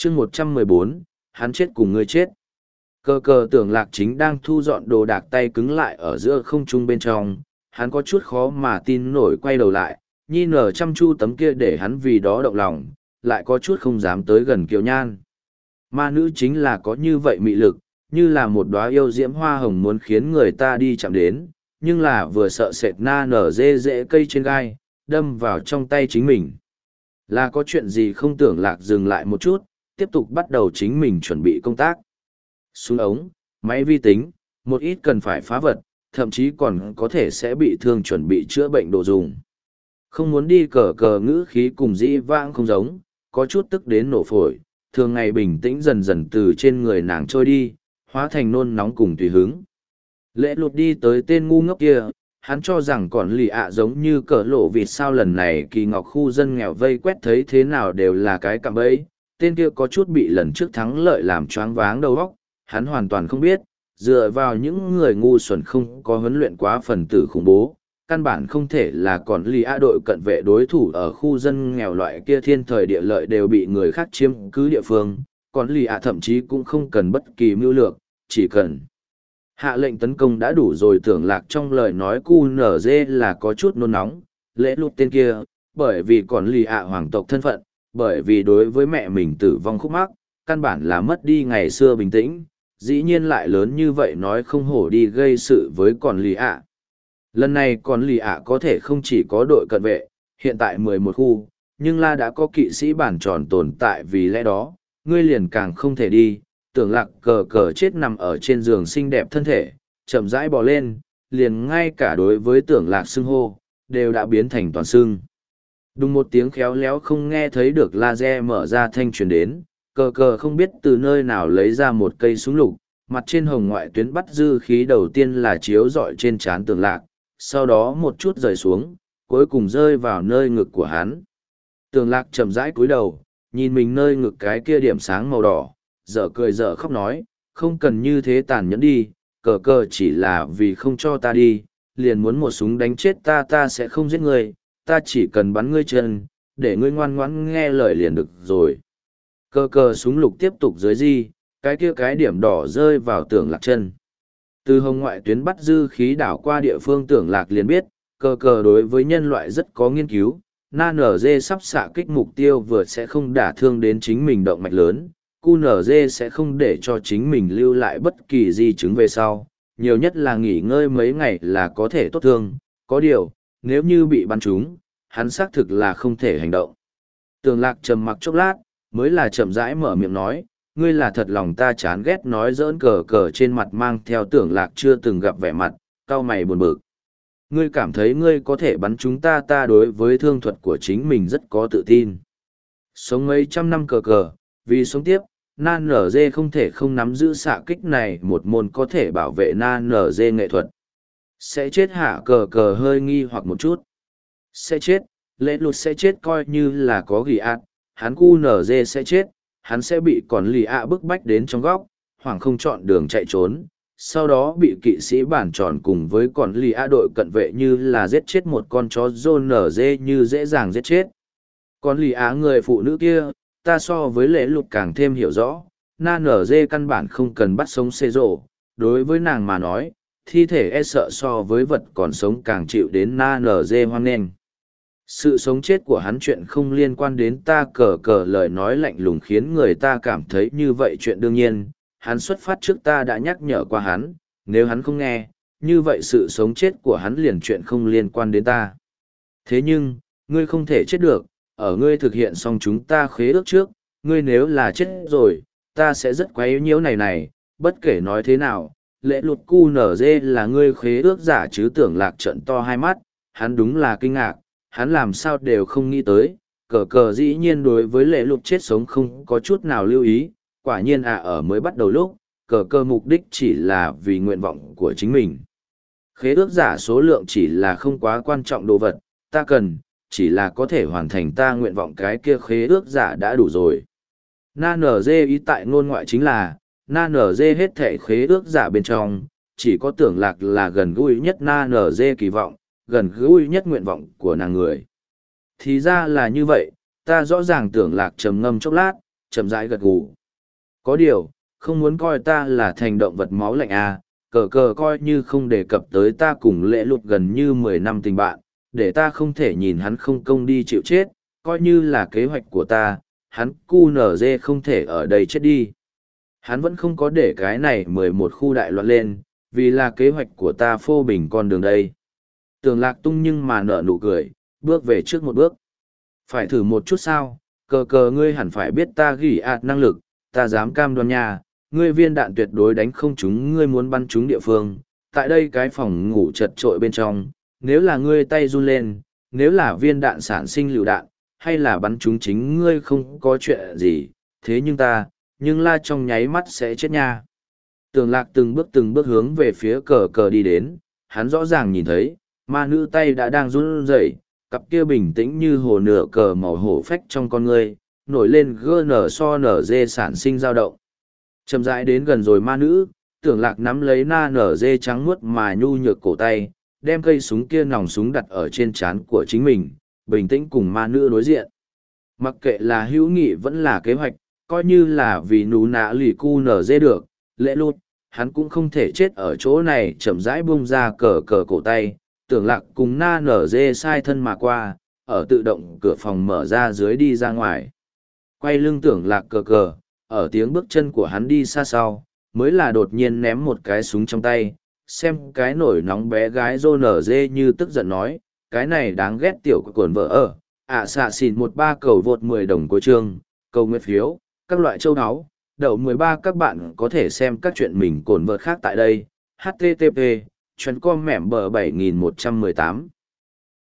chương 114, hắn chết cùng ngươi chết. Cờ cờ tưởng lạc chính đang thu dọn đồ đạc, tay cứng lại ở giữa không trung bên trong, hắn có chút khó mà tin nổi quay đầu lại, nhi nở chăm chu tấm kia để hắn vì đó động lòng, lại có chút không dám tới gần Kiều Nhan. Ma nữ chính là có như vậy mị lực, như là một đóa yêu diễm hoa hồng muốn khiến người ta đi chạm đến, nhưng là vừa sợ sệt na nở dễ cây trên gai, đâm vào trong tay chính mình. Là có chuyện gì không? Tưởng lạc dừng lại một chút, tiếp tục bắt đầu chính mình chuẩn bị công tác. Súng ống, máy vi tính, một ít cần phải phá vật, thậm chí còn có thể sẽ bị thương chuẩn bị chữa bệnh đồ dùng. Không muốn đi cờ cờ ngữ khí cùng dĩ vãng không giống, có chút tức đến nổ phổi, thường ngày bình tĩnh dần dần từ trên người nàng trôi đi, hóa thành nôn nóng cùng tùy hứng. Lễ lụt đi tới tên ngu ngốc kia, hắn cho rằng còn lì ạ giống như cờ lộ vịt, sao lần này kỳ ngọc khu dân nghèo vây quét thấy thế nào đều là cái cạm bẫy. Tên kia có chút bị lần trước thắng lợi làm choáng váng đầu óc, hắn hoàn toàn không biết, dựa vào những người ngu xuẩn không có huấn luyện quá phần tử khủng bố, căn bản không thể là còn lì ạ đội cận vệ đối thủ ở khu dân nghèo loại kia thiên thời địa lợi đều bị người khác chiếm cứ địa phương, còn lì ạ thậm chí cũng không cần bất kỳ mưu lược, chỉ cần hạ lệnh tấn công đã đủ rồi. Tưởng lạc trong lời nói QNZ là có chút nôn nóng, lễ lụt tên kia, bởi vì còn lì ạ hoàng tộc thân phận, bởi vì đối với mẹ mình tử vong khúc mắc, căn bản là mất đi ngày xưa bình tĩnh, dĩ nhiên lại lớn như vậy nói không hổ đi gây sự với còn lì ạ. Lần này còn lì ạ có thể không chỉ có đội cận vệ, hiện tại 11 khu, nhưng la đã có kỵ sĩ bản tròn tồn tại, vì lẽ đó, ngươi liền càng không thể đi. Tưởng lạc cờ cờ chết nằm ở trên giường xinh đẹp thân thể, chậm rãi bò lên, liền ngay cả đối với tưởng lạc xưng hô, đều đã biến thành toàn xưng. Đùng một tiếng khéo léo không nghe thấy được laser mở ra thanh truyền đến, cờ cờ không biết từ nơi nào lấy ra một cây súng lục, mặt trên hồng ngoại tuyến bắt dư khí đầu tiên là chiếu rọi trên trán tưởng lạc, sau đó một chút rời xuống, cuối cùng rơi vào nơi ngực của hắn. Tưởng lạc chậm rãi cúi đầu, nhìn mình nơi ngực cái kia điểm sáng màu đỏ, dở cười dở khóc nói, không cần như thế tàn nhẫn đi, cờ cờ chỉ là vì không cho ta đi, liền muốn một súng đánh chết ta. Ta sẽ không giết ngươi, ta chỉ cần bắn ngươi chân, để ngươi ngoan ngoãn nghe lời liền được rồi. Cờ cờ súng lục tiếp tục dưới di, cái kia cái điểm đỏ rơi vào tưởng lạc chân. Từ hồng ngoại tuyến bắt dư khí đảo qua địa phương, tưởng lạc liền biết, cờ cờ đối với nhân loại rất có nghiên cứu, NNG sắp xạ kích mục tiêu vừa sẽ không đả thương đến chính mình động mạch lớn, QNZ sẽ không để cho chính mình lưu lại bất kỳ di chứng về sau, nhiều nhất là nghỉ ngơi mấy ngày là có thể tốt thương, có điều, nếu như bị bắn trúng, hắn xác thực là không thể hành động. Tưởng lạc trầm mặc chốc lát, mới là chậm rãi mở miệng nói, ngươi là thật lòng ta chán ghét, nói giỡn cờ cờ trên mặt mang theo tưởng lạc chưa từng gặp vẻ mặt, cau mày buồn bực. Ngươi cảm thấy ngươi có thể bắn chúng ta? Ta đối với thương thuật của chính mình rất có tự tin. Sống mấy trăm năm cờ cờ, vì sống tiếp, nan nở dê không thể không nắm giữ xạ kích này một môn có thể bảo vệ nan nở dê nghệ thuật. Sẽ chết hả? Cờ cờ hơi nghi hoặc một chút. Sẽ chết, lễ lụt sẽ chết, coi như là có ghi ạt, hắn cu nở dê sẽ chết, hắn sẽ bị còn lì ạ bức bách đến trong góc, hoảng không chọn đường chạy trốn, sau đó bị kỵ sĩ bản tròn cùng với còn lì ạ đội cận vệ như là giết chết một con chó rôn nở dê như dễ dàng giết chết. Còn lì ạ người phụ nữ kia, ta so với lễ lụt càng thêm hiểu rõ, na nở dê căn bản không cần bắt sống xê rộ, đối với nàng mà nói, thi thể e sợ so với vật còn sống càng chịu đến na nở dê hoang nghênh. Sự sống chết của hắn chuyện không liên quan đến ta. Cờ cờ lời nói lạnh lùng khiến người ta cảm thấy như vậy chuyện đương nhiên, hắn xuất phát trước ta đã nhắc nhở qua hắn, nếu hắn không nghe, như vậy sự sống chết của hắn liền chuyện không liên quan đến ta. Thế nhưng, ngươi không thể chết được, ở ngươi thực hiện xong chúng ta khế ước trước, ngươi nếu là chết rồi, ta sẽ rất quấy nhiễu này, bất kể nói thế nào, lễ lụt QNZ là ngươi khế ước giả chứ? Tưởng lạc trận to hai mắt, hắn đúng là kinh ngạc, hắn làm sao đều không nghĩ tới, cờ cờ dĩ nhiên đối với lễ lụt chết sống không có chút nào lưu ý, quả nhiên ở mới bắt đầu lúc, cờ cờ mục đích chỉ là vì nguyện vọng của chính mình. Khế ước giả số lượng chỉ là không quá quan trọng đồ vật, ta cần, chỉ là có thể hoàn thành ta nguyện vọng, cái kia khế ước giả đã đủ rồi. Na nở dê ý tại ngôn ngoại chính là, na nở dê hết thể khế ước giả bên trong, chỉ có tưởng lạc là gần gũi nhất na nở dê kỳ vọng, gần gũi nhất nguyện vọng của nàng người. Thì ra là như vậy, ta rõ ràng. Tưởng lạc trầm ngâm chốc lát, chậm rãi gật gù. Có điều, không muốn coi ta là thành động vật máu lạnh à, cờ cờ coi như không đề cập tới ta cùng lễ lụt gần như 10 năm tình bạn, để ta không thể nhìn hắn không công đi chịu chết, coi như là kế hoạch của ta, hắn cu nở dê không thể ở đây chết đi. Hắn vẫn không có để cái này 11 khu đại loạn lên, vì là kế hoạch của ta phô bình con đường đây. Tường Lạc tung nhưng mà nở nụ cười, bước về trước một bước. Phải thử một chút sao, cờ cờ ngươi hẳn phải biết ta gỉ ạt năng lực, ta dám cam đoan nha, ngươi viên đạn tuyệt đối đánh không trúng ngươi muốn bắn trúng địa phương. Tại đây cái phòng ngủ chật trội bên trong, nếu là ngươi tay run lên, nếu là viên đạn sản sinh lựu đạn, hay là bắn trúng chính ngươi không có chuyện gì, thế nhưng la trong nháy mắt sẽ chết nha. Tường Lạc từng bước hướng về phía cờ cờ đi đến, hắn rõ ràng nhìn thấy, ma nữ tay đã đang run rẩy, cặp kia bình tĩnh như hồ nửa cờ màu hổ phách trong con ngươi, nổi lên nở dê sản sinh dao động. Chậm rãi đến gần rồi ma nữ, Tưởng Lạc nắm lấy nở dê trắng muốt mà nhu nhược cổ tay, đem cây súng kia nòng súng đặt ở trên trán của chính mình, bình tĩnh cùng ma nữ đối diện. Mặc kệ là hữu nghị vẫn là kế hoạch, coi như là vì nú nã lì cu nở dê được, lễ lụt, hắn cũng không thể chết ở chỗ này. Chậm rãi bung ra cờ cờ cổ tay, Tưởng Lạc cùng nở dê sai thân mà qua, ở tự động cửa phòng mở ra dưới đi ra ngoài. Quay lưng Tưởng Lạc cờ cờ, ở tiếng bước chân của hắn đi xa sau, mới là đột nhiên ném một cái súng trong tay, xem cái nổi nóng bé gái rô nở dê như tức giận nói, cái này đáng ghét tiểu của cồn vợ ở, xạ xỉn 13 cầu vượt 10 đồng cuối chương, cầu nguyện phiếu, các loại châu áo, đậu 13 các bạn có thể xem các chuyện mình cồn vợt khác tại đây, http, chuyến com mẻm bờ 7118.